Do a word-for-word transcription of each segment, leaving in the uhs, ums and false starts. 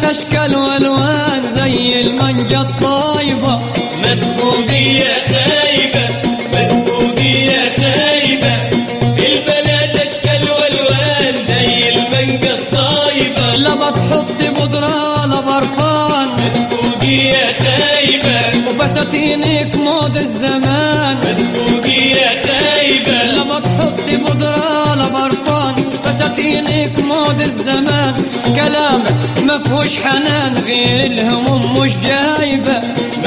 اشكال والوان زي المانجا الطايبة. مدفوقية خايبة مدفوقية خايبة، البنات اشكال والوان زي المانجا الطايبة. لا بتحط بودرة ولا برفان، مدفوقية خايبة وفساتينك مود الزمان. مدفوقية خايبة لا بتحط بودرة ولا برفان، فساتينك مود الزمان. كلامك مفهوش حنان غير الهموم مش جايبة.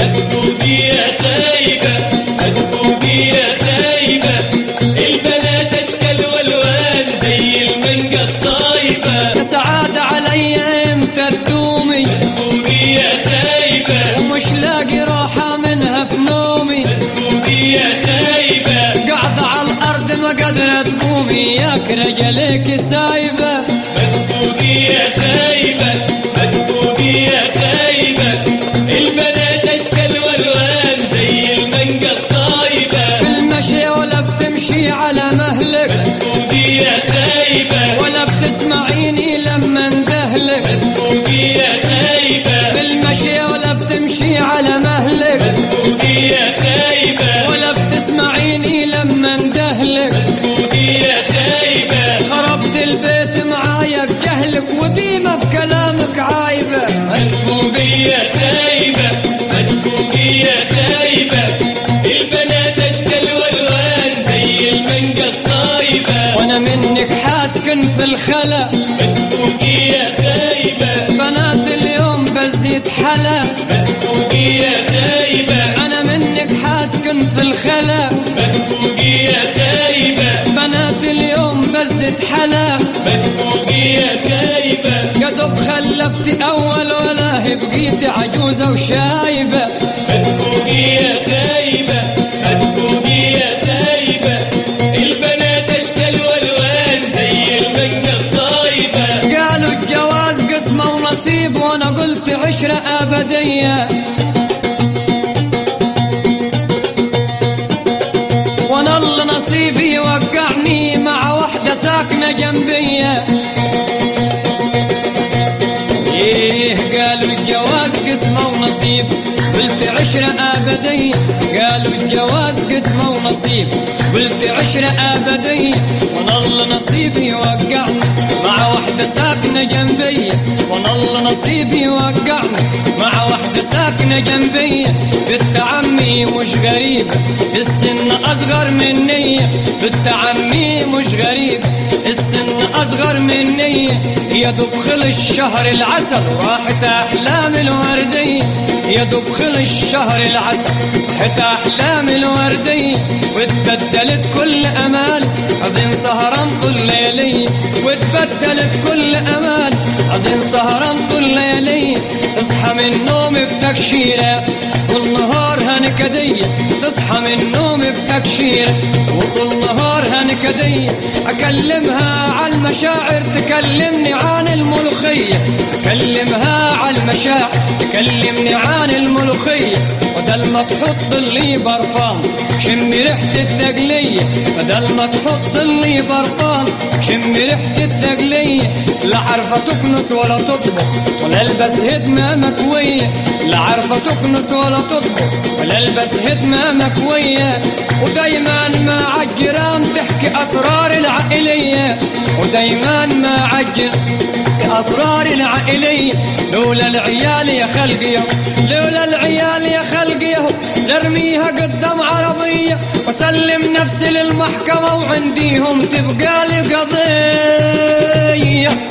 مدفوقية خايبة مدفوقية خايبة، البنات اشكال والوان زي المانجا الطايبة. يا سعادة عليا امتى تدومي، مدفوقية خايبة ومش لاقي راحة منها في نومي. مدفوقية خايبة قاعدة على الأرض ما قادرة تقومي، ياك رجليك سايبة. مدفوقية خايبة مدفوقية خايبة، البنات اشكال والوان زي المانجا الطايبة. بالمشي ولا بتمشي على مهلك، مدفوقية خايبة ولا بتسمعيني لما اندهلك. مدفوقية خايبة بالمشي ولا بتمشي على مهلك، مدفوقية خايبة ولا بتسمعيني لما اندهلك. مدفوقية خايبة، خربت البيت معايا بجهلك، وديما في كلامك عايبة. مدفوقية خايبة مدفوقية خايبة، البنات اشكال والوان زي المانجا الطايبة. وانا منك حاسكن في الخلا، مدفوقية خايبة بنات اليوم بزيت حلا. مدفوقية خايبة انا منك حاسكن في الخلا، مدفوقية خايبة بنات اليوم بزت حلا. مدفوقية خايبة، يا دوب خلفتي اول ولا بقيتي عجوزة وشايبة. مدفوقية خايبة مدفوقية خايبة، البنات اشكال والوان زي المانجا الطايبة. قالوا الجواز قسمة ونصيب، وانا قلت عشرة ابدية. وانا اللي نصيبي وقعني مع واحدة ساكنة جنبية. ايه قالوا الجواز قسمة ونصيب، قلت عشرة ابدية. قالوا الجواز قسمة ونصيب، قلت عشرة ابدية. وانا اللي نصيبي وقعني مع واحدة ساكنة جنبية. وانا اللي نصيبي وقعني مع واحدة ساكنة جنبية. بنت عمي مش غريبة، السن اصغر مني. بنت عمي مش غريبة، السن اصغر مني. يا دوب خلص شهر العسل راحت احلام الوردية. يا دوب خلص شهر العسل راحت احلام الوردية. واتبدلت كل امال عايزين سهران طول ليلي. واتبدلت كل امال عايزين سهران طول ليلي. تصحى من النوم بتكشيرة والنهار هنكدية. تصحى من النوم بتكشيرة وطول نهار هنكدية. اكلمها على المشاعر تكلمني عن الملوخية. اكلمها على المشاعر تكلمني عن الملوخية. بدل ما تحط لي برفان شم ريحة التقلية. بدل ما تحط لي برفان شم ريحة التقلية. لا عارفة تكنس ولا تطبخ ولا البس هدمة مكوية. لا عارفة تكنس ولا تطبخ ولا البس هدمة مكوية. ودايما مع الجيران تحكي اسرار العائلية. ودايما مع الجيران أسرار العائلية. لولا العيال يا خلقي، لولا العيال يا خلقي، نرميها قدام عربية وسلم نفسي للمحكمة وعنديهم تبقى لي قضية.